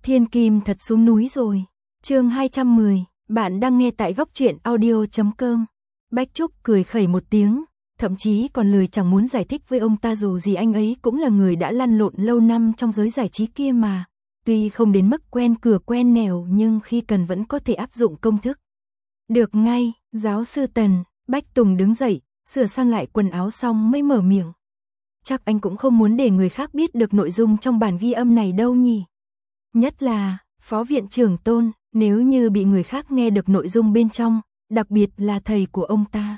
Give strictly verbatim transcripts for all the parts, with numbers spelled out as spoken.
Thiên kim thật xuống núi rồi. Chương hai trăm mười, bạn đang nghe tại góc truyện audio chấm com. Bách Trúc cười khẩy một tiếng, thậm chí còn lười chẳng muốn giải thích với ông ta, dù gì anh ấy cũng là người đã lăn lộn lâu năm trong giới giải trí kia mà. Tuy không đến mức quen cửa quen nẻo nhưng khi cần vẫn có thể áp dụng công thức. Được ngay, giáo sư Tần. Bách Tùng đứng dậy, sửa sang lại quần áo xong mới mở miệng. Chắc anh cũng không muốn để người khác biết được nội dung trong bản ghi âm này đâu nhỉ. Nhất là, Phó Viện trưởng Tôn, nếu như bị người khác nghe được nội dung bên trong, đặc biệt là thầy của ông ta.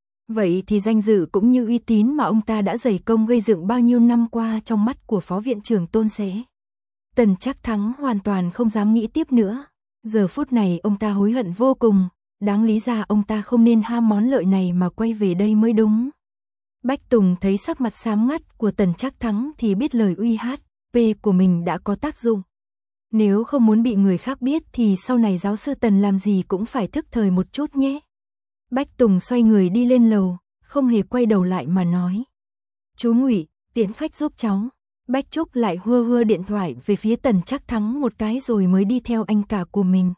Vậy thì danh dự cũng như uy tín mà ông ta đã dày công gây dựng bao nhiêu năm qua trong mắt của Phó Viện trưởng Tôn sẽ. Tần Trác Thắng hoàn toàn không dám nghĩ tiếp nữa. Giờ phút này ông ta hối hận vô cùng, đáng lý ra ông ta không nên ham món lợi này mà quay về đây mới đúng. Bách Tùng thấy sắc mặt xám ngắt của Tần Trác Thắng thì biết lời uy hát pê của mình đã có tác dụng. Nếu không muốn bị người khác biết thì sau này giáo sư Tần làm gì cũng phải thức thời một chút nhé. Bách Tùng xoay người đi lên lầu, không hề quay đầu lại mà nói. Chú Ngụy, tiễn khách giúp cháu. Bách Trúc lại hua hua điện thoại về phía Tần Trác Thắng một cái rồi mới đi theo anh cả của mình.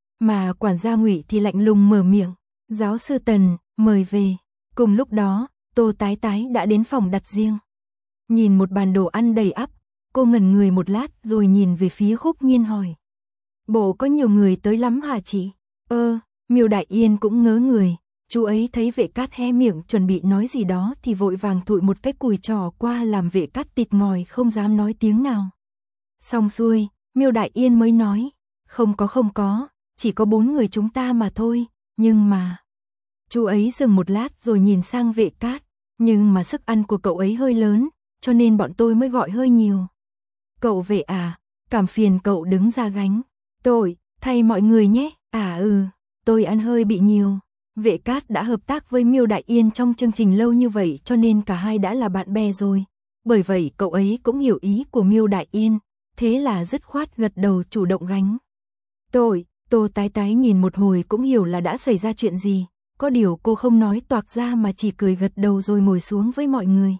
Mà quản gia Ngụy thì lạnh lùng mở miệng. Giáo sư Tần, mời về. Cùng lúc đó, Tô Tái Tái đã đến phòng đặt riêng. Nhìn một bàn đồ ăn đầy ắp, cô ngẩn người một lát rồi nhìn về phía Khúc Nhiên hỏi. Bộ có nhiều người tới lắm hả chị? Ơ, Miêu Đại Yên cũng ngớ người. Chú ấy thấy Vệ Cát hé miệng chuẩn bị nói gì đó thì vội vàng thụi một cái cùi trò qua làm Vệ Cát tịt ngòi không dám nói tiếng nào. Xong xuôi, Miêu Đại Yên mới nói. Không có không có, chỉ có bốn người chúng ta mà thôi, nhưng mà... Chú ấy dừng một lát rồi nhìn sang Vệ Cát. Nhưng mà sức ăn của cậu ấy hơi lớn, cho nên bọn tôi mới gọi hơi nhiều. Cậu Vệ à, cảm phiền cậu đứng ra gánh. Tội, thay mọi người nhé. À ừ, tôi ăn hơi bị nhiều. Vệ Cát đã hợp tác với Miêu Đại Yên trong chương trình lâu như vậy cho nên cả hai đã là bạn bè rồi. Bởi vậy cậu ấy cũng hiểu ý của Miêu Đại Yên, thế là dứt khoát gật đầu chủ động gánh. Tội, Tô Tái Tái nhìn một hồi cũng hiểu là đã xảy ra chuyện gì. Có điều cô không nói toạc ra mà chỉ cười gật đầu rồi ngồi xuống với mọi người.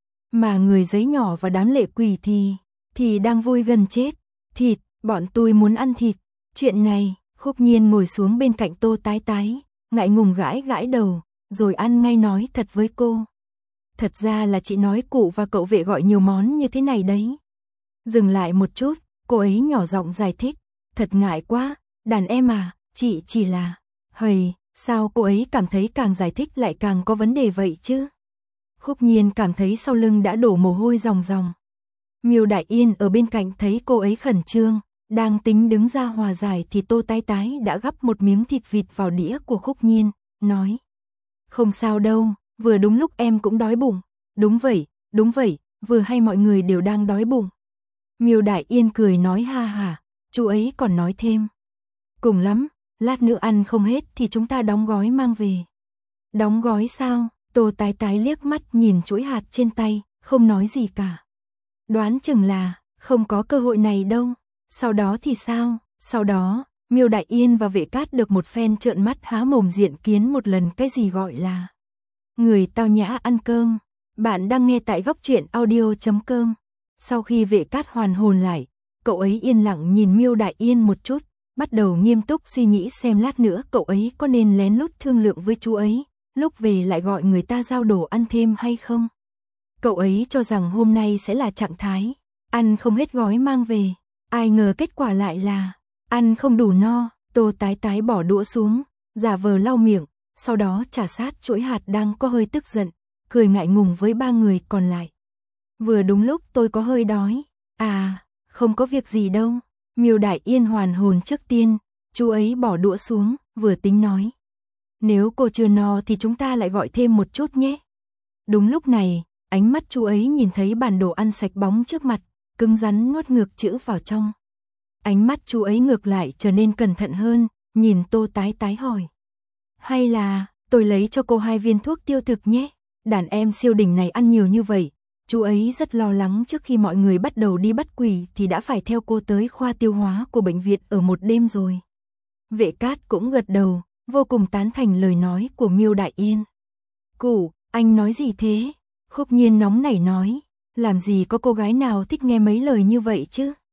Mà người giấy nhỏ và đám lệ quỷ thì... thì đang vui gần chết. Thịt, bọn tôi muốn ăn thịt. Chuyện này, Khúc Nhiên ngồi xuống bên cạnh Tô Tái Tái, ngại ngùng gãi gãi đầu, rồi ăn ngay nói thật với cô. Thật ra là chị nói cụ và cậu Vệ gọi nhiều món như thế này đấy. Dừng lại một chút, cô ấy nhỏ giọng giải thích. Thật ngại quá, đàn em à, chị chỉ là... Hầy, sao cô ấy cảm thấy càng giải thích lại càng có vấn đề vậy chứ? Khúc Nhiên cảm thấy sau lưng đã đổ mồ hôi ròng ròng. Miêu Đại Yên ở bên cạnh thấy cô ấy khẩn trương, đang tính đứng ra hòa giải thì Tô Tái Tái đã gắp một miếng thịt vịt vào đĩa của Khúc Nhiên, nói. Không sao đâu, vừa đúng lúc em cũng đói bụng. Đúng vậy, đúng vậy, vừa hay mọi người đều đang đói bụng. Miêu Đại Yên cười nói ha ha, chú ấy còn nói thêm. Cùng lắm, lát nữa ăn không hết thì chúng ta đóng gói mang về. Đóng gói sao? Tô Tái Tái liếc mắt nhìn chuỗi hạt trên tay, không nói gì cả. Đoán chừng là, không có cơ hội này đâu. Sau đó thì sao? Sau đó, Miêu Đại Yên và Vệ Cát được một phen trợn mắt há mồm diện kiến một lần cái gì gọi là người tao nhã ăn cơm. Bạn đang nghe tại góc truyện audio chấm com. Sau khi Vệ Cát hoàn hồn lại, cậu ấy yên lặng nhìn Miêu Đại Yên một chút, bắt đầu nghiêm túc suy nghĩ xem lát nữa cậu ấy có nên lén lút thương lượng với chú ấy, lúc về lại gọi người ta giao đồ ăn thêm hay không. Cậu ấy cho rằng hôm nay sẽ là trạng thái ăn không hết gói mang về. Ai ngờ kết quả lại là ăn không đủ no. Tô Tái Tái bỏ đũa xuống, giả vờ lau miệng, sau đó trả sát chuỗi hạt đang có hơi tức giận, cười ngại ngùng với ba người còn lại. Vừa đúng lúc tôi có hơi đói. À, không có việc gì đâu. Miêu Đại Yên hoàn hồn trước tiên, chú ấy bỏ đũa xuống, vừa tính nói. Nếu cô chưa no thì chúng ta lại gọi thêm một chút nhé. Đúng lúc này, ánh mắt chú ấy nhìn thấy bản đồ ăn sạch bóng trước mặt, cứng rắn nuốt ngược chữ vào trong. Ánh mắt chú ấy ngược lại trở nên cẩn thận hơn, nhìn Tô Tái Tái hỏi. Hay là, tôi lấy cho cô hai viên thuốc tiêu thực nhé. Đàn em siêu đỉnh này ăn nhiều như vậy. Chú ấy rất lo lắng trước khi mọi người bắt đầu đi bắt quỷ thì đã phải theo cô tới khoa tiêu hóa của bệnh viện ở một đêm rồi. Vệ Cát cũng gật đầu, vô cùng tán thành lời nói của Miêu Đại Yên. Cụ, anh nói gì thế? Khúc Nhiên nóng nảy nói. Làm gì có cô gái nào thích nghe mấy lời như vậy chứ?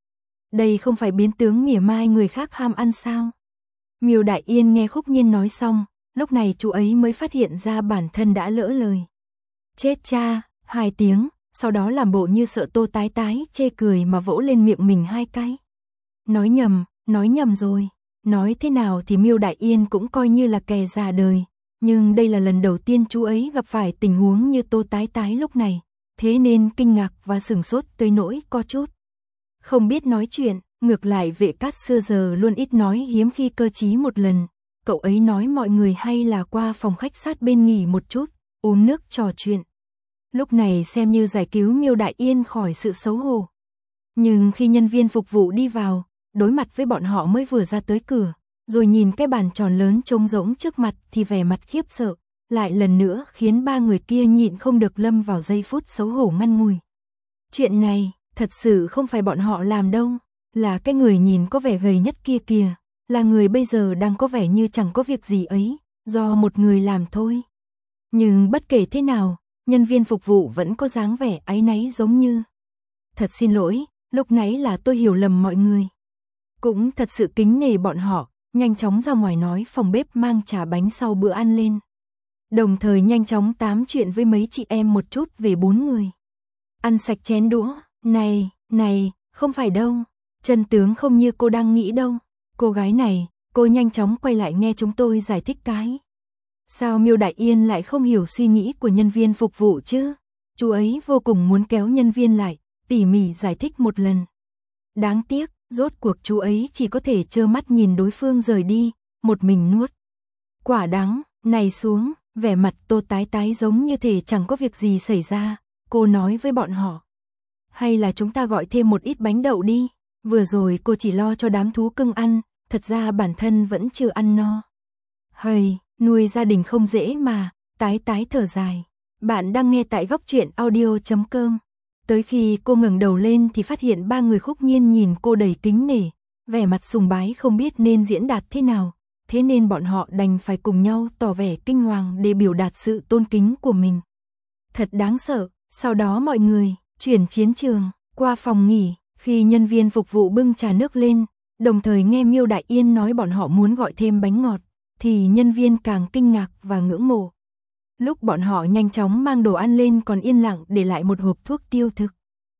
Đây không phải biến tướng mỉa mai người khác ham ăn sao? Miêu Đại Yên nghe Khúc Nhiên nói xong, lúc này chú ấy mới phát hiện ra bản thân đã lỡ lời. Chết cha, hai tiếng, sau đó làm bộ như sợ Tô Tái Tái chê cười mà vỗ lên miệng mình hai cái. Nói nhầm, nói nhầm rồi. Nói thế nào thì Miêu Đại Yên cũng coi như là kẻ già đời, nhưng đây là lần đầu tiên chú ấy gặp phải tình huống như Tô Tái Tái lúc này, thế nên kinh ngạc và sửng sốt tới nỗi có chút không biết nói chuyện. Ngược lại Vệ Cát xưa giờ luôn ít nói, hiếm khi cơ trí một lần, cậu ấy nói mọi người hay là qua phòng khách sát bên nghỉ một chút, uống nước trò chuyện. Lúc này xem như giải cứu Miêu Đại Yên khỏi sự xấu hổ. Nhưng khi nhân viên phục vụ đi vào, đối mặt với bọn họ mới vừa ra tới cửa, rồi nhìn cái bàn tròn lớn trống rỗng trước mặt thì vẻ mặt khiếp sợ, lại lần nữa khiến ba người kia nhịn không được lâm vào giây phút xấu hổ ngăn ngùi. Chuyện này, thật sự không phải bọn họ làm đâu, là cái người nhìn có vẻ gầy nhất kia kìa, là người bây giờ đang có vẻ như chẳng có việc gì ấy, do một người làm thôi. Nhưng bất kể thế nào, nhân viên phục vụ vẫn có dáng vẻ áy náy giống như: thật xin lỗi, lúc nãy là tôi hiểu lầm mọi người. Cũng thật sự kính nể bọn họ, nhanh chóng ra ngoài nói phòng bếp mang trà bánh sau bữa ăn lên. Đồng thời nhanh chóng tám chuyện với mấy chị em một chút về bốn người. Ăn sạch chén đũa, này, này, không phải đâu, chân tướng không như cô đang nghĩ đâu. Cô gái này, cô nhanh chóng quay lại nghe chúng tôi giải thích cái. Sao Miêu Đại Yên lại không hiểu suy nghĩ của nhân viên phục vụ chứ? Chú ấy vô cùng muốn kéo nhân viên lại, tỉ mỉ giải thích một lần. Đáng tiếc, rốt cuộc chú ấy chỉ có thể trơ mắt nhìn đối phương rời đi, một mình nuốt quả đắng này xuống, vẻ mặt Tô Tái Tái giống như thể chẳng có việc gì xảy ra. Cô nói với bọn họ: hay là chúng ta gọi thêm một ít bánh đậu đi, vừa rồi cô chỉ lo cho đám thú cưng ăn, thật ra bản thân vẫn chưa ăn no. Hây, nuôi gia đình không dễ mà. Tái Tái thở dài. Bạn đang nghe tại góc truyện audio chấm com. Tới khi cô ngẩng đầu lên thì phát hiện ba người Khúc Nhiên nhìn cô đầy kính nể, vẻ mặt sùng bái không biết nên diễn đạt thế nào, thế nên bọn họ đành phải cùng nhau tỏ vẻ kinh hoàng để biểu đạt sự tôn kính của mình. Thật đáng sợ. Sau đó mọi người chuyển chiến trường qua phòng nghỉ, khi nhân viên phục vụ bưng trà nước lên, đồng thời nghe Miêu Đại Yên nói bọn họ muốn gọi thêm bánh ngọt, thì nhân viên càng kinh ngạc và ngưỡng mộ. Lúc bọn họ nhanh chóng mang đồ ăn lên còn yên lặng để lại một hộp thuốc tiêu thực.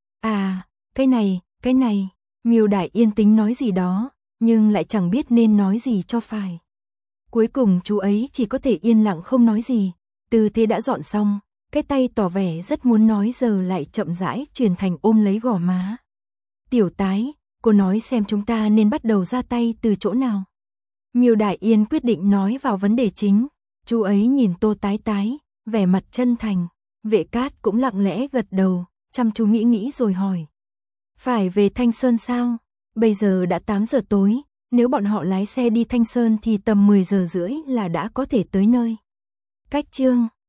À, cái này, cái này, Miêu Đại Yên tính nói gì đó, nhưng lại chẳng biết nên nói gì cho phải. Cuối cùng chú ấy chỉ có thể yên lặng không nói gì, tư thế đã dọn xong, cái tay tỏ vẻ rất muốn nói giờ lại chậm rãi chuyển thành ôm lấy gò má. Tiểu Tái, cô nói xem chúng ta nên bắt đầu ra tay từ chỗ nào. Miêu Đại Yên quyết định nói vào vấn đề chính. Chú ấy nhìn Tô Tái Tái, vẻ mặt chân thành. Vệ Cát cũng lặng lẽ gật đầu, chăm chú nghĩ nghĩ rồi hỏi: phải về Thanh Sơn sao? Bây giờ đã tám giờ tối, nếu bọn họ lái xe đi Thanh Sơn thì tầm mười giờ rưỡi là đã có thể tới nơi. Cách chương